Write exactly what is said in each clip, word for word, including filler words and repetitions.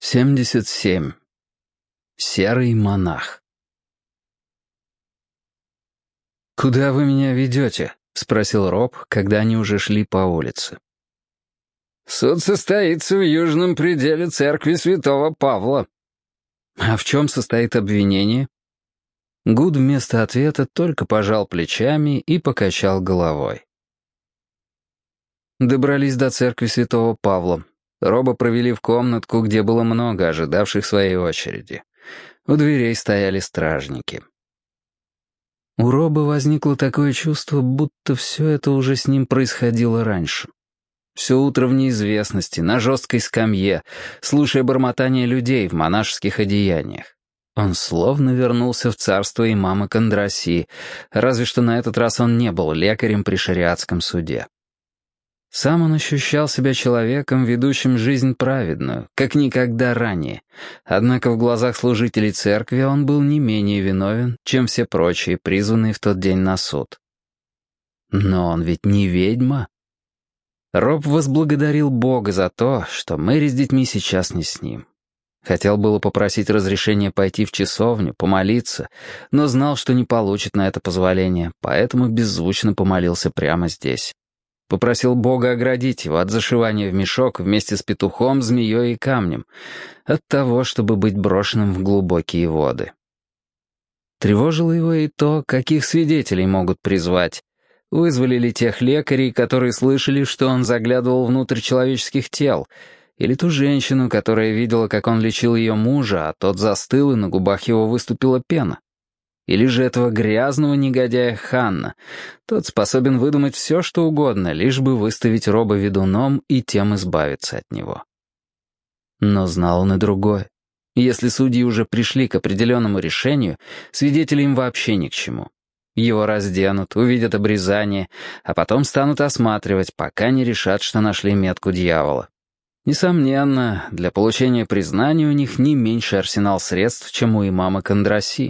семьдесят семь. Серый монах. «Куда вы меня ведете?» — спросил Роб, когда они уже шли по улице. «Суд состоится в южном пределе церкви святого Павла». «А в чем состоит обвинение?» Гуд вместо ответа только пожал плечами и покачал головой. Добрались до церкви святого Павла. Роба провели в комнатку, где было много ожидавших своей очереди. У дверей стояли стражники. У Роба возникло такое чувство, будто все это уже с ним происходило раньше. Все утро в неизвестности, на жесткой скамье, слушая бормотание людей в монашеских одеяниях. Он словно вернулся в царство имама Кондраси, разве что на этот раз он не был лекарем при шариатском суде. Сам он ощущал себя человеком, ведущим жизнь праведную, как никогда ранее. Однако в глазах служителей церкви он был не менее виновен, чем все прочие, призванные в тот день на суд. Но он ведь не ведьма. Роб возблагодарил Бога за то, что Мэри с детьми сейчас не с ним. Хотел было попросить разрешения пойти в часовню, помолиться, но знал, что не получит на это позволение, поэтому беззвучно помолился прямо здесь. Попросил Бога оградить его от зашивания в мешок вместе с петухом, змеей и камнем, от того, чтобы быть брошенным в глубокие воды. Тревожило его и то, каких свидетелей могут призвать. Вызвали ли тех лекарей, которые слышали, что он заглядывал внутрь человеческих тел, или ту женщину, которая видела, как он лечил ее мужа, а тот застыл, и на губах его выступила пена. Или же этого грязного негодяя Ханна. Тот способен выдумать все, что угодно, лишь бы выставить Роба ведуном и тем избавиться от него. Но знал он и другое. Если судьи уже пришли к определенному решению, свидетели им вообще ни к чему. Его разденут, увидят обрезание, а потом станут осматривать, пока не решат, что нашли метку дьявола. Несомненно, для получения признания у них не меньше арсенал средств, чем у имама Кондраси.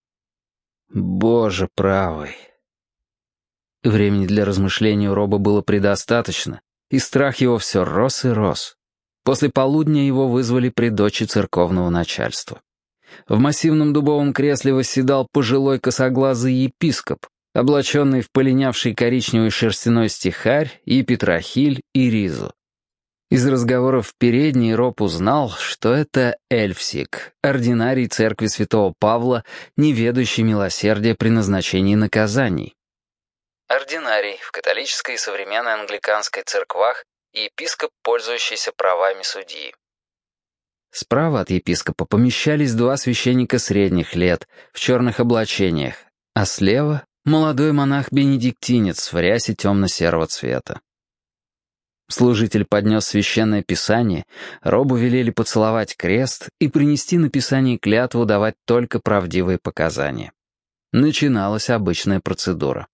Боже правый. Времени для размышлений у Роба было предостаточно, и страх его все рос и рос. После полудня его вызвали при дочи церковного начальства. В массивном дубовом кресле восседал пожилой косоглазый епископ, облаченный в полинявший коричневый шерстяной стихарь и петрохиль и ризу. Из разговоров в передней Роб узнал, что это Эльфсик, ординарий церкви святого Павла, не ведущий милосердия при назначении наказаний. Ординарий в католической и современной англиканской церквах и епископ, пользующийся правами судьи. Справа от епископа помещались два священника средних лет в черных облачениях, а слева — молодой монах-бенедиктинец в рясе темно-серого цвета. Служитель поднес священное писание, Робу велели поцеловать крест и принести на писание клятву давать только правдивые показания. Начиналась обычная процедура.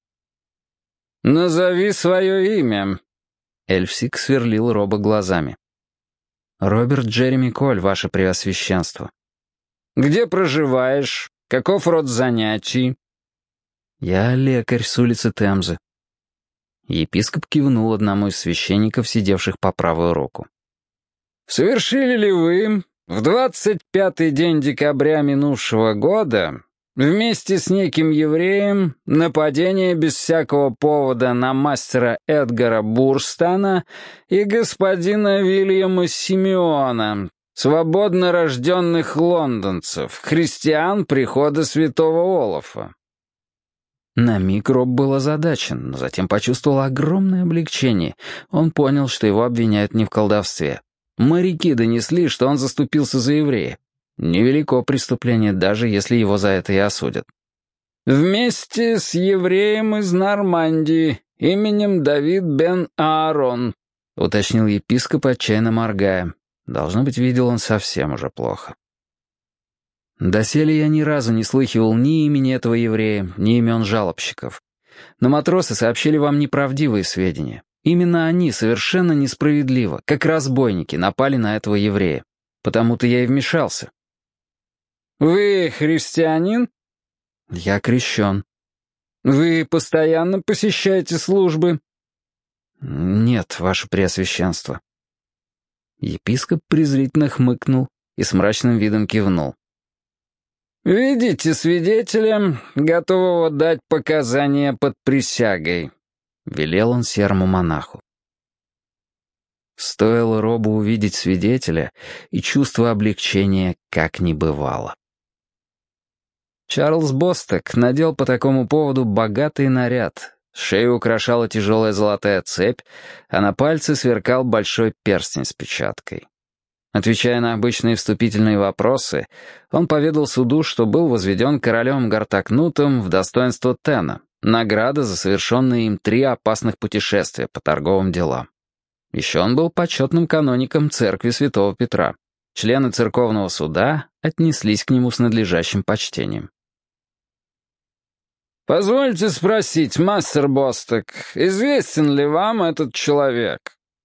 «Назови свое имя». Эльфсик сверлил Роба глазами. «Роберт Джереми Коль, ваше преосвященство». «Где проживаешь? Каков род занятий?» «Я лекарь с улицы Темзы». Епископ кивнул одному из священников, сидевших по правую руку. «Совершили ли вы в двадцать пятый день декабря минувшего года вместе с неким евреем нападение без всякого повода на мастера Эдгара Бурстана и господина Вильяма Симеона, свободно рожденных лондонцев, христиан прихода святого Олафа?» На миг Роб был озадачен, но затем почувствовал огромное облегчение. Он понял, что его обвиняют не в колдовстве. Моряки донесли, что он заступился за еврея. Невелико преступление, даже если его за это и осудят. «Вместе с евреем из Нормандии, именем Давид бен Аарон», — уточнил епископ, отчаянно моргая. Должно быть, видел он совсем уже плохо. Доселе я ни разу не слыхивал ни имени этого еврея, ни имен жалобщиков. Но матросы сообщили вам неправдивые сведения. Именно они совершенно несправедливо, как разбойники, напали на этого еврея. Потому-то я и вмешался. «Вы христианин?» «Я крещен». «Вы постоянно посещаете службы?» «Нет, ваше преосвященство». Епископ презрительно хмыкнул и с мрачным видом кивнул. «Ведите свидетеля, готового дать показания под присягой», — велел он серому монаху. Стоило Робу увидеть свидетеля, и чувство облегчения как не бывало. Чарльз Босток надел по такому поводу богатый наряд. Шею украшала тяжелая золотая цепь, а на пальце сверкал большой перстень с печаткой. Отвечая на обычные вступительные вопросы, он поведал суду, что был возведен королем Гартакнутом в достоинство Тена, награда за совершенные им три опасных путешествия по торговым делам. Еще он был почетным каноником церкви Святого Петра. Члены церковного суда отнеслись к нему с надлежащим почтением. «Позвольте спросить, мастер Босток, известен ли вам этот человек?»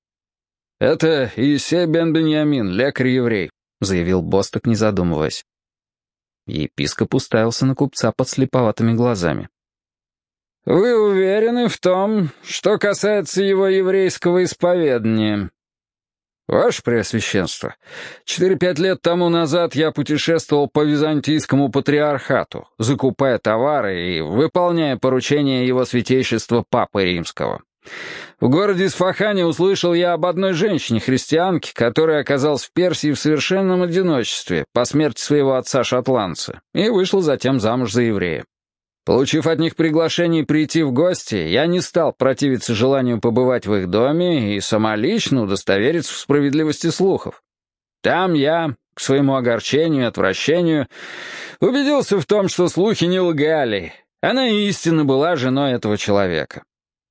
«Это Иисей бен-Беньямин, лекарь-еврей», — заявил Босток, не задумываясь. Епископ уставился на купца подслеповатыми глазами. «Вы уверены в том, что касается его еврейского исповедания?» «Ваше Преосвященство, четыре-пять лет тому назад я путешествовал по византийскому патриархату, закупая товары и выполняя поручения его святейшества Папы Римского. В городе Исфахане услышал я об одной женщине-христианке, которая оказалась в Персии в совершенном одиночестве по смерти своего отца-шотландца и вышла затем замуж за еврея. Получив от них приглашение прийти в гости, я не стал противиться желанию побывать в их доме и самолично удостовериться в справедливости слухов. Там я, к своему огорчению и отвращению, убедился в том, что слухи не лгали. Она истинно была женой этого человека.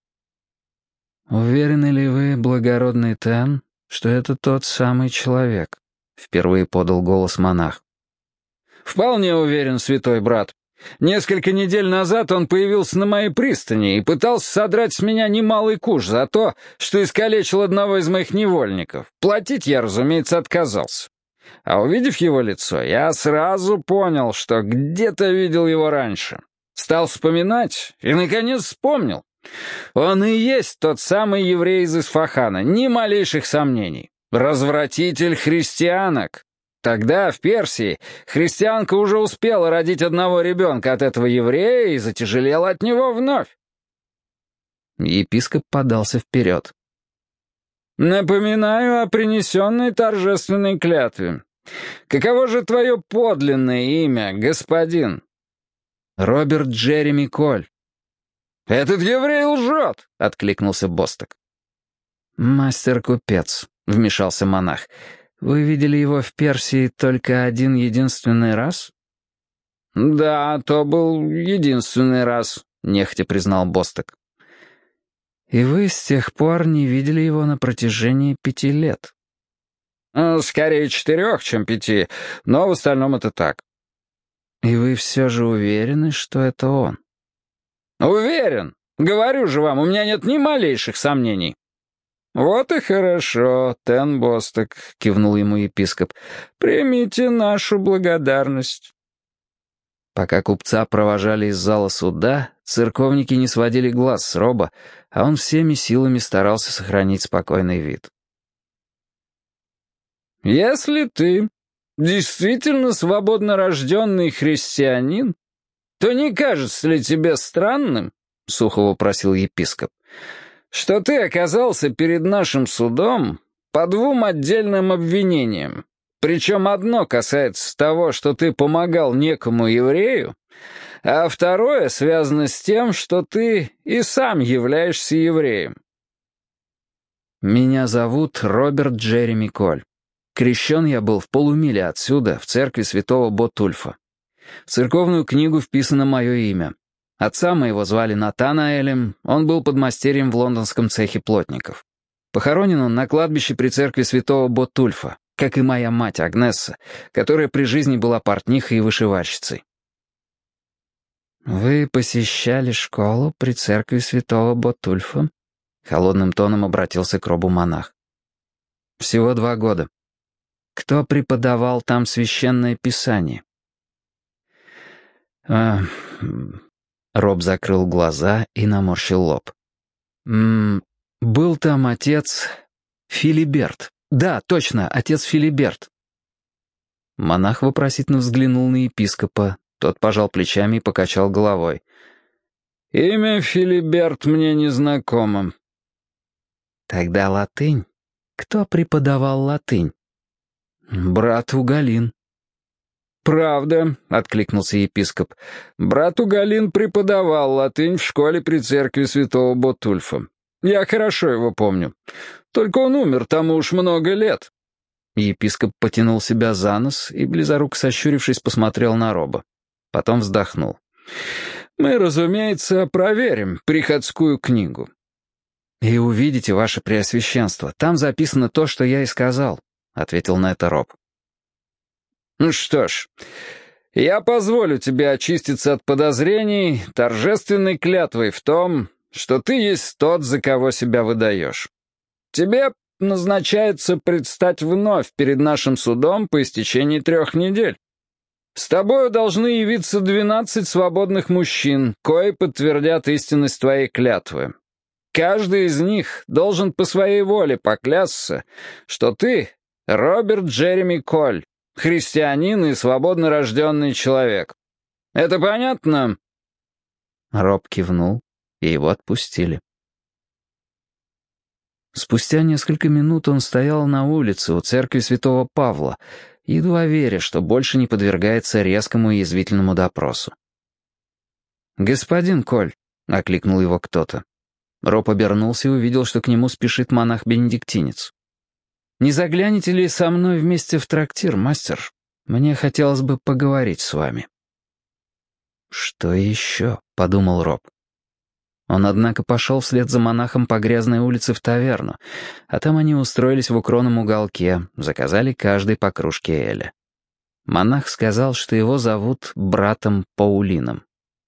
«Уверены ли вы, благородный Тен, что это тот самый человек?» — впервые подал голос монах. «Вполне уверен, святой брат. Несколько недель назад он появился на моей пристани и пытался содрать с меня немалый куш за то, что искалечил одного из моих невольников. Платить я, разумеется, отказался. А увидев его лицо, я сразу понял, что где-то видел его раньше. Стал вспоминать и, наконец, вспомнил. Он и есть тот самый еврей из Исфахана, ни малейших сомнений. Развратитель христианок. Тогда, в Персии, христианка уже успела родить одного ребенка от этого еврея и затяжелела от него вновь. Епископ подался вперед. «Напоминаю о принесенной торжественной клятве. Каково же твое подлинное имя, господин?» «Роберт Джереми Коль». «Этот еврей лжет!» — откликнулся Босток. «Мастер-купец», — вмешался монах. «Вы видели его в Персии только один единственный раз?» «Да, то был единственный раз», — нехотя признал Босток. «И вы с тех пор не видели его на протяжении пяти лет?» «Скорее четырех, чем пяти, но в остальном это так». «И вы все же уверены, что это он?» «Уверен. Говорю же вам, у меня нет ни малейших сомнений». «Вот и хорошо, Тен Босток», — кивнул ему епископ. «Примите нашу благодарность». Пока купца провожали из зала суда, церковники не сводили глаз с Роба, а он всеми силами старался сохранить спокойный вид. «Если ты действительно свободно рожденный христианин, то не кажется ли тебе странным, — сухо вопросил епископ, — что ты оказался перед нашим судом по двум отдельным обвинениям? Причем одно касается того, что ты помогал некому еврею, а второе связано с тем, что ты и сам являешься евреем». «Меня зовут Роберт Джереми Коль. Крещен я был в полумиле отсюда, в церкви святого Ботульфа. В церковную книгу вписано мое имя. Отца моего звали Натанаэлем, он был подмастерьем в лондонском цехе плотников. Похоронен он на кладбище при церкви святого Ботульфа, как и моя мать Агнесса, которая при жизни была портнихой и вышивальщицей». «Вы посещали школу при церкви святого Ботульфа?» — холодным тоном обратился к Робу монах. «Всего два года. Кто преподавал там священное писание?» А... Роб закрыл глаза и наморщил лоб. «М -м, «Был там отец Филиберт, Да, точно, отец Филиберт». Монах вопросительно взглянул на епископа. Тот пожал плечами и покачал головой. «Имя Филиберт мне не знакомо». «Тогда латынь? Кто преподавал латынь?» «Брат Угалин». «Правда», — откликнулся епископ. «Брат Угалин преподавал латынь в школе при церкви святого Ботульфа. Я хорошо его помню. Только он умер тому уж много лет». Епископ потянул себя за нос и, близоруко сощурившись, посмотрел на Роба. Потом вздохнул. «Мы, разумеется, проверим приходскую книгу». «И увидите, ваше преосвященство, там записано то, что я и сказал», — ответил на это Роб. «Ну что ж, я позволю тебе очиститься от подозрений торжественной клятвой в том, что ты есть тот, за кого себя выдаешь. Тебе назначается предстать вновь перед нашим судом по истечении трех недель. С тобою должны явиться двенадцать свободных мужчин, кои подтвердят истинность твоей клятвы. Каждый из них должен по своей воле поклясться, что ты — Роберт Джереми Коль, христианин и свободно рожденный человек. Это понятно?» Роб кивнул, и его отпустили. Спустя несколько минут он стоял на улице у церкви святого Павла, едва веря, что больше не подвергается резкому и язвительному допросу. «Господин Коль», — окликнул его кто-то. Роб обернулся и увидел, что к нему спешит монах-бенедиктинец. «Не заглянете ли со мной вместе в трактир, мастер? Мне хотелось бы поговорить с вами». «Что еще?» — подумал Роб. Он, однако, пошел вслед за монахом по грязной улице в таверну, а там они устроились в укромном уголке, заказали каждый по кружке эля. Монах сказал, что его зовут братом Паулином.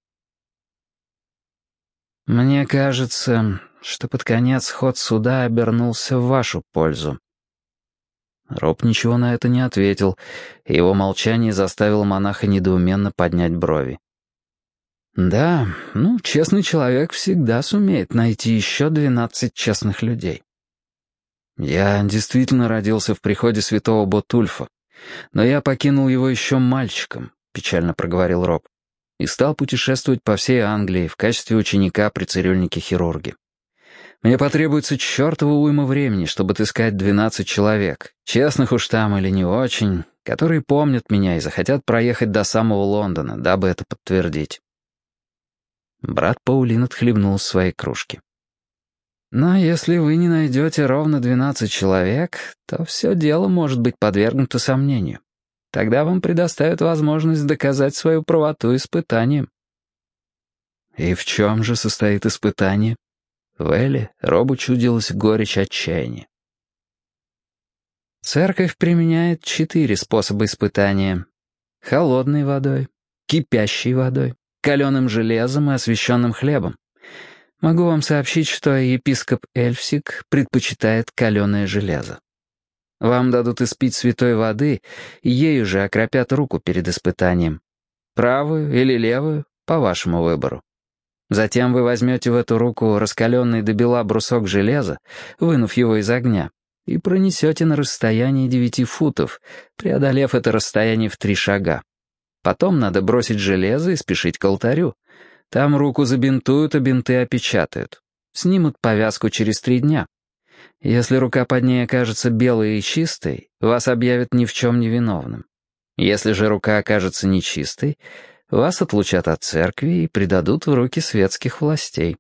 «Мне кажется, что под конец ход суда обернулся в вашу пользу». Роб ничего на это не ответил, и его молчание заставило монаха недоуменно поднять брови. «Да, ну, честный человек всегда сумеет найти еще двенадцать честных людей. Я действительно родился в приходе святого Ботульфа, но я покинул его еще мальчиком», — печально проговорил Роб, «и стал путешествовать по всей Англии в качестве ученика при цирюльнике-хирурге. Мне потребуется чертова уйма времени, чтобы отыскать двенадцать человек, честных уж там или не очень, которые помнят меня и захотят проехать до самого Лондона, дабы это подтвердить». Брат Паулин отхлебнул из своей кружки. «Но если вы не найдете ровно двенадцать человек, то все дело может быть подвергнуто сомнению. Тогда вам предоставят возможность доказать свою правоту испытанием». «И в чем же состоит испытание?» В Эле Робу чудилась горечь отчаяния. «Церковь применяет четыре способа испытания. Холодной водой, кипящей водой, каленым железом и освященным хлебом. Могу вам сообщить, что епископ Эльфсик предпочитает каленое железо. Вам дадут испить святой воды, и ею же окропят руку перед испытанием. Правую или левую, по вашему выбору. Затем вы возьмете в эту руку раскаленный до бела брусок железа, вынув его из огня, и пронесете на расстоянии девяти футов, преодолев это расстояние в три шага. Потом надо бросить железо и спешить к алтарю. Там руку забинтуют, а бинты опечатают. Снимут повязку через три дня. Если рука под ней окажется белой и чистой, вас объявят ни в чем не виновным. Если же рука окажется нечистой, вас отлучат от церкви и предадут в руки светских властей.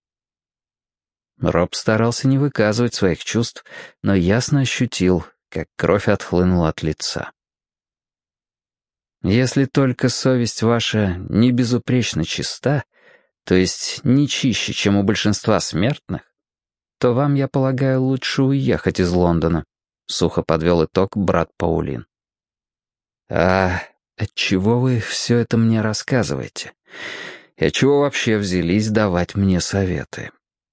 Роб старался не выказывать своих чувств, но ясно ощутил, как кровь отхлынула от лица. Если только совесть ваша не безупречно чиста, то есть не чище, чем у большинства смертных, то вам, я полагаю, лучше уехать из Лондона», — сухо подвел итог брат Паулин. «А отчего вы все это мне рассказываете? И отчего вообще взялись давать мне советы?»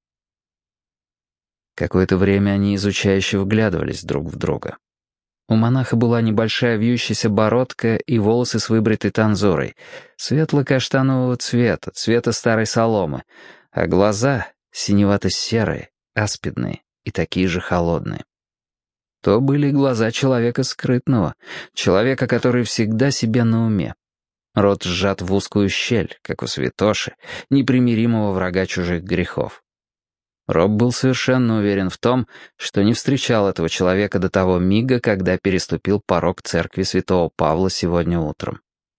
Какое-то время они изучающе вглядывались друг в друга. У монаха была небольшая вьющаяся бородка и волосы с выбритой танзурой, светло-каштанового цвета, цвета старой соломы, а глаза синевато-серые, аспидные и такие же холодные. То были глаза человека скрытного, человека, который всегда себе на уме. Рот сжат в узкую щель, как у святоши, непримиримого врага чужих грехов. Роб был совершенно уверен в том, что не встречал этого человека до того мига, когда переступил порог церкви святого Павла сегодня утром.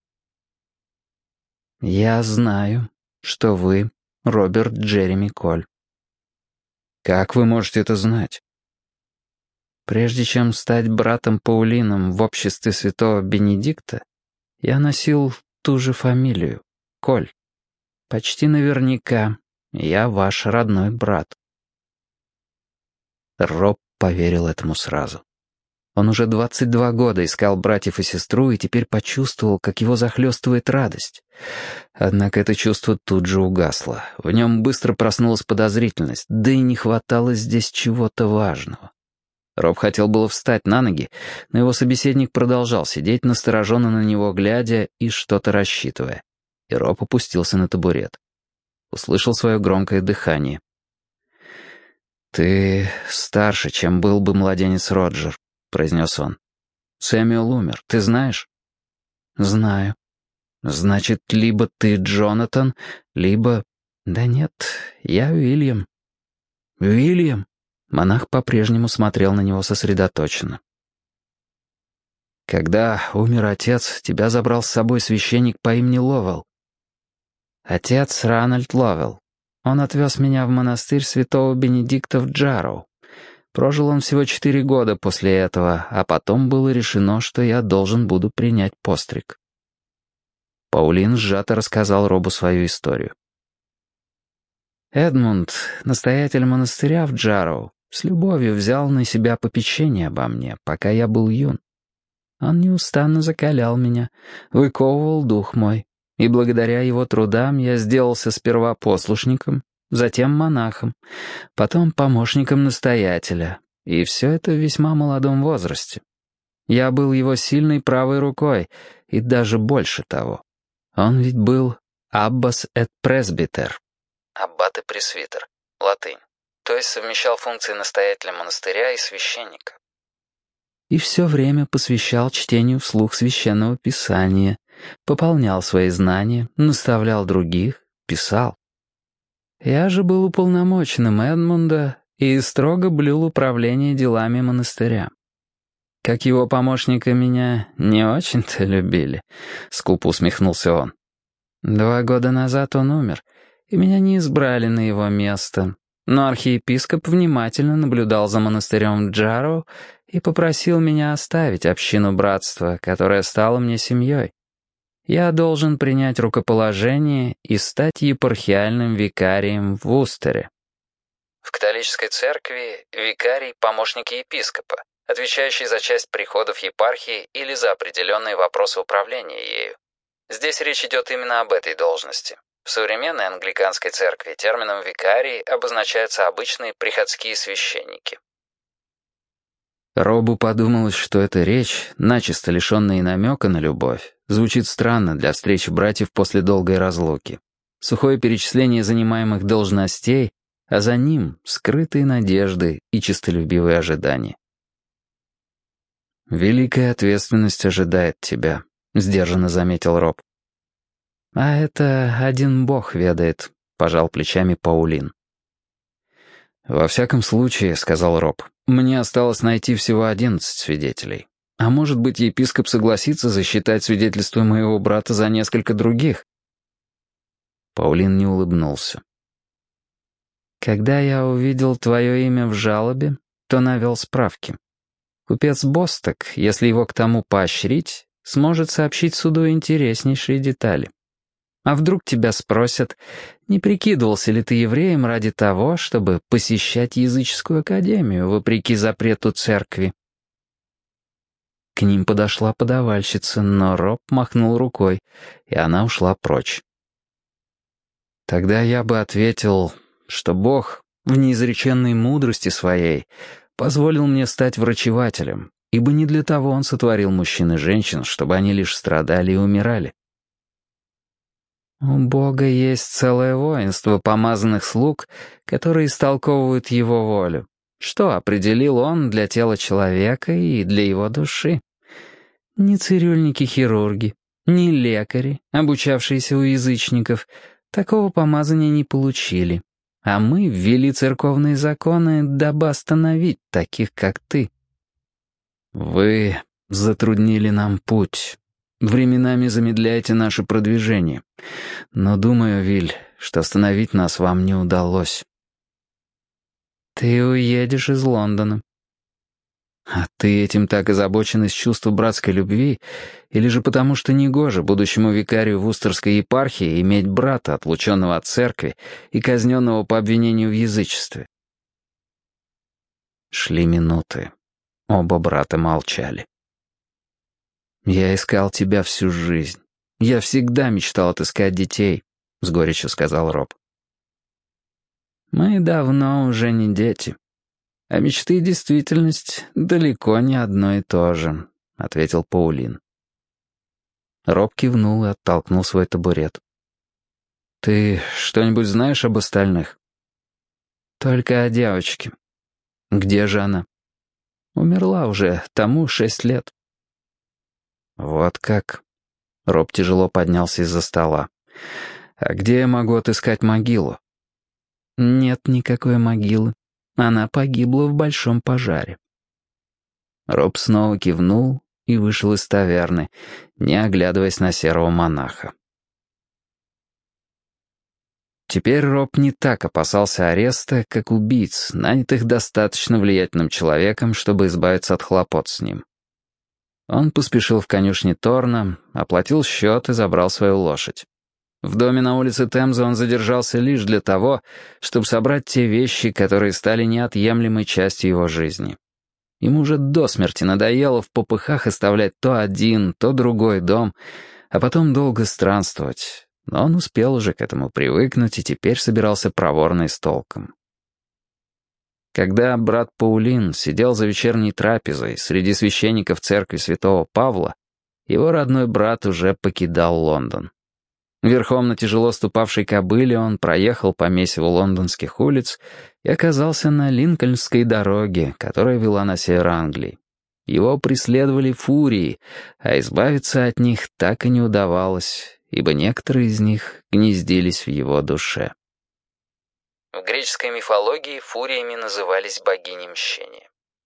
«Я знаю, что вы Роберт Джереми Коль». «Как вы можете это знать?» «Прежде чем стать братом Паулином в обществе святого Бенедикта, я носил ту же фамилию — Коль. Почти наверняка я ваш родной брат». Роб поверил этому сразу. Он уже двадцать два года искал братьев и сестру и теперь почувствовал, как его захлестывает радость. Однако это чувство тут же угасло. В нем быстро проснулась подозрительность, да и не хватало здесь чего-то важного. Роб хотел было встать на ноги, но его собеседник продолжал сидеть, настороженно на него глядя и что-то рассчитывая. И Роб опустился на табурет. Услышал свое громкое дыхание. «Ты старше, чем был бы младенец Роджер», — произнес он. «Сэмюэл умер, ты знаешь?» «Знаю. Значит, либо ты Джонатан, либо...» «Да нет, я Уильям». «Уильям?» Монах по-прежнему смотрел на него сосредоточенно. «Когда умер отец, тебя забрал с собой священник по имени Ловелл». «Отец Ранальд Ловелл. Он отвез меня в монастырь святого Бенедикта в Джарроу. Прожил он всего четыре года после этого, а потом было решено, что я должен буду принять постриг». Паулин сжато рассказал Робу свою историю. «Эдмунд, настоятель монастыря в Джарроу, с любовью взял на себя попечение обо мне, пока я был юн. Он неустанно закалял меня, выковывал дух мой, и благодаря его трудам я сделался сперва послушником, затем монахом, потом помощником настоятеля, и все это в весьма молодом возрасте. Я был его сильной правой рукой, и даже больше того. Он ведь был аббас эт пресбитер, аббат и пресвитер, латынь, то есть совмещал функции настоятеля монастыря и священника. И все время посвящал чтению вслух священного писания, пополнял свои знания, наставлял других, писал. Я же был уполномоченным Эдмунда и строго блюл управление делами монастыря. Как его помощника меня не очень-то любили, — скупо усмехнулся он. Два года назад он умер, и меня не избрали на его место, но архиепископ внимательно наблюдал за монастырем Джарроу и попросил меня оставить общину братства, которая стала мне семьей. Я должен принять рукоположение и стать епархиальным викарием в Устере. В католической церкви викарий — помощник епископа, отвечающий за часть приходов епархии или за определенные вопросы управления ею. Здесь речь идет именно об этой должности. В современной англиканской церкви термином «викарий» обозначаются обычные приходские священники. Робу подумалось, что эта речь, начисто лишенная и намека на любовь, звучит странно для встречи братьев после долгой разлуки. Сухое перечисление занимаемых должностей, а за ним скрытые надежды и честолюбивые ожидания. «Великая ответственность ожидает тебя», — сдержанно заметил Роб. «А это один бог ведает», — пожал плечами Паулин. «Во всяком случае», — сказал Роб, — «мне осталось найти всего одиннадцать свидетелей. А может быть, епископ согласится засчитать свидетельство моего брата за несколько других?» Паулин не улыбнулся. «Когда я увидел твое имя в жалобе, то навел справки. Купец Босток, если его к тому поощрить, сможет сообщить суду интереснейшие детали. А вдруг тебя спросят, не прикидывался ли ты евреем ради того, чтобы посещать языческую академию, вопреки запрету церкви?» К ним подошла подавальщица, но Роб махнул рукой, и она ушла прочь. «Тогда я бы ответил, что Бог в неизреченной мудрости своей позволил мне стать врачевателем, ибо не для того Он сотворил мужчин и женщин, чтобы они лишь страдали и умирали. У Бога есть целое воинство помазанных слуг, которые истолковывают Его волю. Что определил он для тела человека и для его души? Ни цирюльники-хирурги, ни лекари, обучавшиеся у язычников, такого помазания не получили. А мы ввели церковные законы, дабы остановить таких, как ты. Вы затруднили нам путь. Временами замедляете наше продвижение. Но думаю, Виль, что остановить нас вам не удалось. Ты уедешь из Лондона. А ты этим так озабочен из чувства братской любви, или же потому, что негоже будущему викарию в Устерской епархии иметь брата, отлученного от церкви и казненного по обвинению в язычестве? Шли минуты. Оба брата молчали. «Я искал тебя всю жизнь. Я всегда мечтал отыскать детей», — с горечью сказал Роб. «Мы давно уже не дети. А мечты и действительность далеко не одно и то же», — ответил Паулин. Роб кивнул и оттолкнул свой табурет. «Ты что-нибудь знаешь об остальных?» «Только о девочке. Где же она?» «Умерла уже, тому шесть лет». «Вот как?» Роб тяжело поднялся из-за стола. «А где я могу отыскать могилу?» «Нет никакой могилы. Она погибла в большом пожаре». Роб снова кивнул и вышел из таверны, не оглядываясь на серого монаха. Теперь Роб не так опасался ареста, как убийц, нанятых достаточно влиятельным человеком, чтобы избавиться от хлопот с ним. Он поспешил в конюшни Торна, оплатил счет и забрал свою лошадь. В доме на улице Темзы он задержался лишь для того, чтобы собрать те вещи, которые стали неотъемлемой частью его жизни. Ему уже до смерти надоело в попыхах оставлять то один, то другой дом, а потом долго странствовать. Но он успел уже к этому привыкнуть и теперь собирался проворно и с толком. Когда брат Паулин сидел за вечерней трапезой среди священников церкви святого Павла, его родной брат уже покидал Лондон. Верхом на тяжело ступавшей кобыле он проехал по месиву лондонских улиц и оказался на Линкольнской дороге, которая вела на север Англии. Его преследовали фурии, а избавиться от них так и не удавалось, ибо некоторые из них гнездились в его душе. В греческой мифологии фуриями назывались богини мщения.